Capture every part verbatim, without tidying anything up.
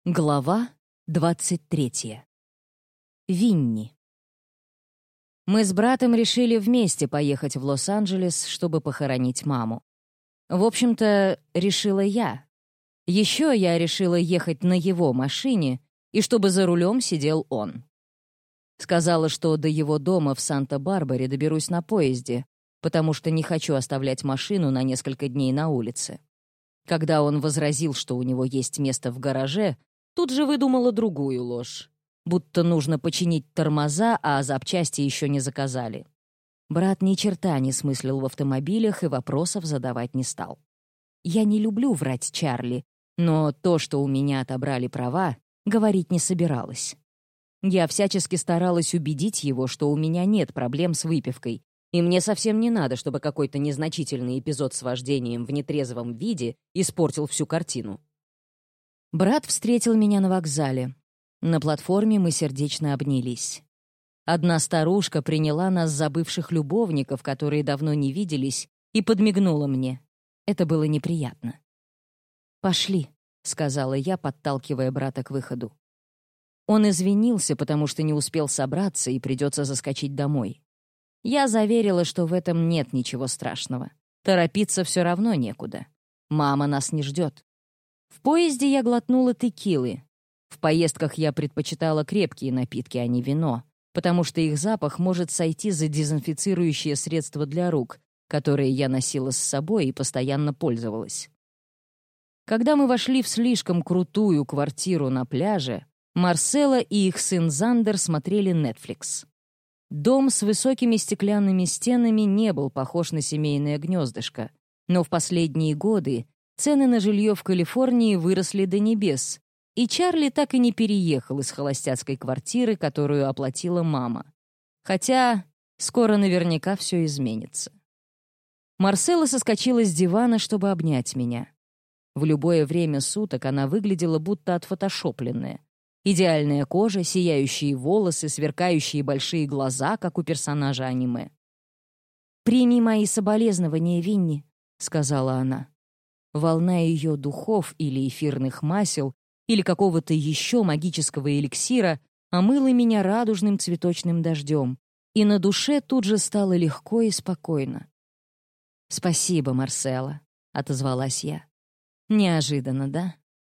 Глава двадцать третья. Винни. Мы с братом решили вместе поехать в Лос-Анджелес, чтобы похоронить маму. В общем-то, решила я. Еще я решила ехать на его машине, и чтобы за рулем сидел он. Сказала, что до его дома в Санта-Барбаре доберусь на поезде, потому что не хочу оставлять машину на несколько дней на улице. Когда он возразил, что у него есть место в гараже, тут же выдумала другую ложь. Будто нужно починить тормоза, а запчасти еще не заказали. Брат ни черта не смыслил в автомобилях и вопросов задавать не стал. Я не люблю врать Чарли, но то, что у меня отобрали права, говорить не собиралась. Я всячески старалась убедить его, что у меня нет проблем с выпивкой, и мне совсем не надо, чтобы какой-то незначительный эпизод с вождением в нетрезвом виде испортил всю картину. Брат встретил меня на вокзале. На платформе мы сердечно обнялись. Одна старушка приняла нас за бывших любовников, которые давно не виделись, и подмигнула мне. Это было неприятно. «Пошли», — сказала я, подталкивая брата к выходу. Он извинился, потому что не успел собраться и придется заскочить домой. Я заверила, что в этом нет ничего страшного. Торопиться все равно некуда. Мама нас не ждет. В поезде я глотнула текилы. В поездках я предпочитала крепкие напитки, а не вино, потому что их запах может сойти за дезинфицирующее средство для рук, которое я носила с собой и постоянно пользовалась. Когда мы вошли в слишком крутую квартиру на пляже, Марселла и их сын Зандер смотрели Netflix. Дом с высокими стеклянными стенами не был похож на семейное гнездышко, но в последние годы цены на жилье в Калифорнии выросли до небес, и Чарли так и не переехал из холостяцкой квартиры, которую оплатила мама. Хотя скоро наверняка все изменится. Марселла соскочила с дивана, чтобы обнять меня. В любое время суток она выглядела будто отфотошопленная. Идеальная кожа, сияющие волосы, сверкающие большие глаза, как у персонажа аниме. «Прими мои соболезнования, Винни», — сказала она. Волна ее духов или эфирных масел или какого-то еще магического эликсира омыла меня радужным цветочным дождем, и на душе тут же стало легко и спокойно. «Спасибо, Марселла», — отозвалась я. «Неожиданно, да?»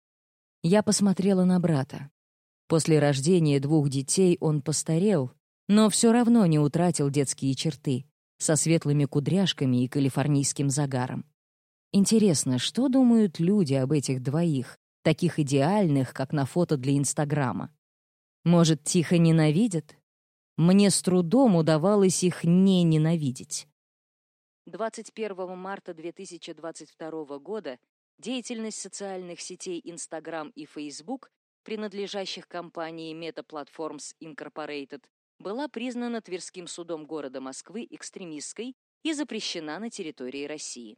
Я посмотрела на брата. После рождения двух детей он постарел, но все равно не утратил детские черты, со светлыми кудряшками и калифорнийским загаром. Интересно, что думают люди об этих двоих, таких идеальных, как на фото для Инстаграма? Может, тихо ненавидят? Мне с трудом удавалось их не ненавидеть. двадцать первого марта две тысячи двадцать второго года деятельность социальных сетей Instagram и Facebook, принадлежащих компании Meta Platforms Incorporated, была признана Тверским судом города Москвы экстремистской и запрещена на территории России.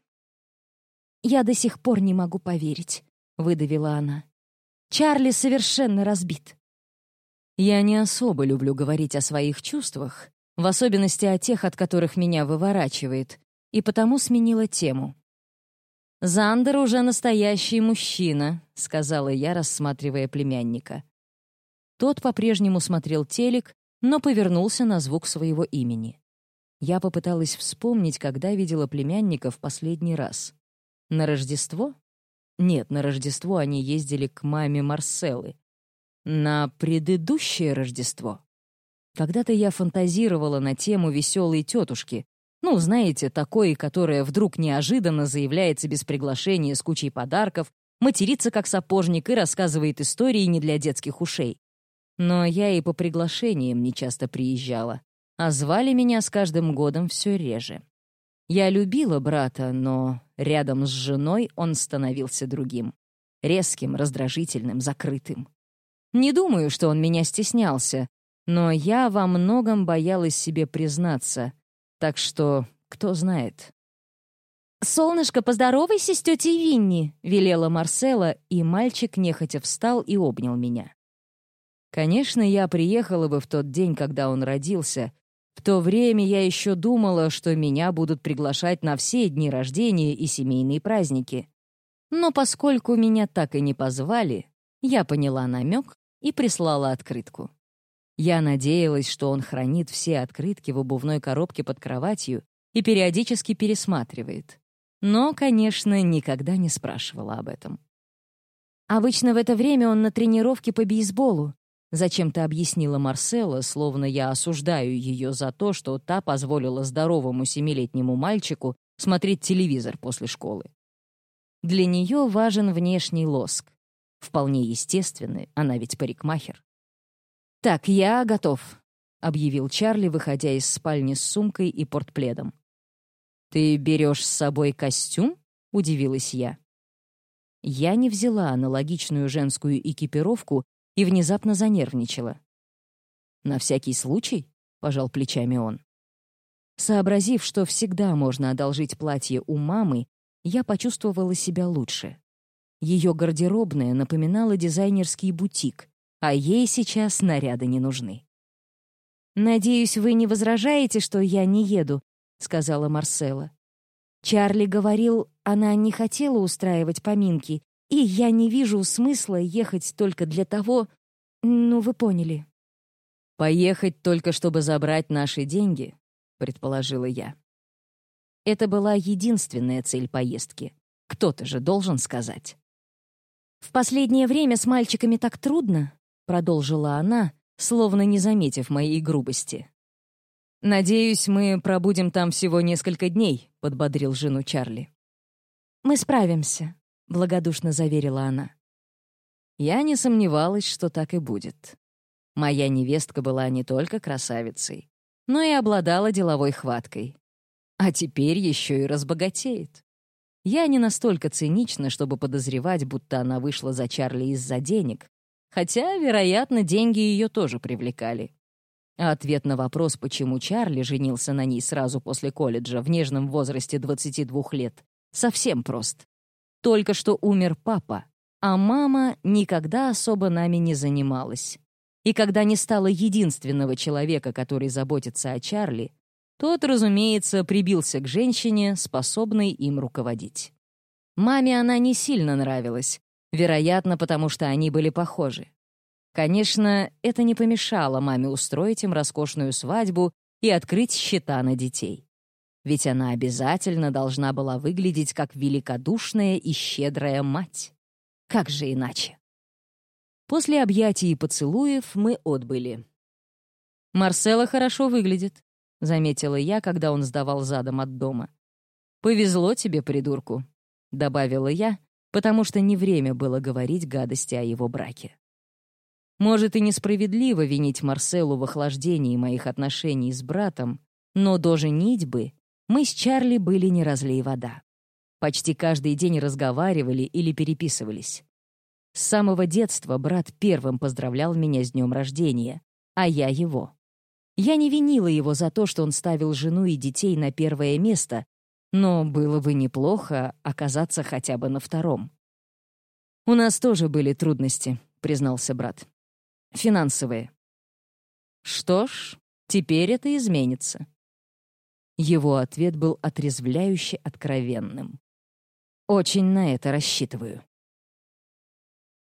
«Я до сих пор не могу поверить», — выдавила она. «Чарли совершенно разбит». Я не особо люблю говорить о своих чувствах, в особенности о тех, от которых меня выворачивает, и потому сменила тему. «Зандер уже настоящий мужчина», — сказала я, рассматривая племянника. Тот по-прежнему смотрел телек, но повернулся на звук своего имени. Я попыталась вспомнить, когда видела племянника в последний раз. На Рождество? Нет, на Рождество они ездили к маме Марселлы. На предыдущее Рождество? Когда-то я фантазировала на тему веселой тетушки. Ну, знаете, такой, которая вдруг неожиданно заявляется без приглашения с кучей подарков, матерится как сапожник и рассказывает истории не для детских ушей. Но я и по приглашениям нечасто приезжала, а звали меня с каждым годом все реже. Я любила брата, но рядом с женой он становился другим. Резким, раздражительным, закрытым. Не думаю, что он меня стеснялся, но я во многом боялась себе признаться, так что кто знает. «Солнышко, поздоровайся с тетей Винни», — велела Марселла, и мальчик нехотя встал и обнял меня. Конечно, я приехала бы в тот день, когда он родился. В то время я еще думала, что меня будут приглашать на все дни рождения и семейные праздники. Но поскольку меня так и не позвали, Я поняла намек и прислала открытку. Я надеялась, что он хранит все открытки в обувной коробке под кроватью и периодически пересматривает. Но, конечно, никогда не спрашивала об этом. «Обычно в это время он на тренировке по бейсболу», зачем-то объяснила Марсела, словно я осуждаю ее за то, что та позволила здоровому семилетнему мальчику смотреть телевизор после школы. Для нее важен внешний лоск. Вполне естественный, она ведь парикмахер. «Так, я готов», — объявил Чарли, выходя из спальни с сумкой и портпледом. «Ты берешь с собой костюм?» — удивилась я. Я не взяла аналогичную женскую экипировку и внезапно занервничала. «На всякий случай?» — пожал плечами он. Сообразив, что всегда можно одолжить платье у мамы, я почувствовала себя лучше. Ее гардеробная напоминала дизайнерский бутик, а ей сейчас наряды не нужны. «Надеюсь, вы не возражаете, что я не еду», — сказала Марсела. Чарли говорил, она не хотела устраивать поминки, и я не вижу смысла ехать только для того... Ну, вы поняли. «Поехать только, чтобы забрать наши деньги», — предположила я. Это была единственная цель поездки. Кто-то же должен сказать. «В последнее время с мальчиками так трудно», — продолжила она, словно не заметив моей грубости. «Надеюсь, мы пробудем там всего несколько дней», — подбодрил жену Чарли. «Мы справимся», — благодушно заверила она. Я не сомневалась, что так и будет. Моя невестка была не только красавицей, но и обладала деловой хваткой. А теперь еще и разбогатеет. Я не настолько цинична, чтобы подозревать, будто она вышла за Чарли из-за денег, хотя, вероятно, деньги ее тоже привлекали. А ответ на вопрос, почему Чарли женился на ней сразу после колледжа в нежном возрасте двадцати двух лет, совсем прост. Только что умер папа, а мама никогда особо нами не занималась. И когда не стало единственного человека, который заботится о Чарли, тот, разумеется, прибился к женщине, способной им руководить. Маме она не сильно нравилась, вероятно, потому что они были похожи. Конечно, это не помешало маме устроить им роскошную свадьбу и открыть счета на детей. Ведь она обязательно должна была выглядеть как великодушная и щедрая мать. Как же иначе? После объятий и поцелуев мы отбыли. «Марсела хорошо выглядит», — заметила я, когда он сдавал задом от дома. «Повезло тебе, придурку», — добавила я, потому что не время было говорить гадости о его браке. Может, и несправедливо винить Марселу в охлаждении моих отношений с братом, но до женитьбы мы с Чарли были не разлей вода. Почти каждый день разговаривали или переписывались. С самого детства брат первым поздравлял меня с днем рождения, а я его. Я не винила его за то, что он ставил жену и детей на первое место, но было бы неплохо оказаться хотя бы на втором. «У нас тоже были трудности», — признался брат. «Финансовые». «Что ж, теперь это изменится». Его ответ был отрезвляюще откровенным. «Очень на это рассчитываю».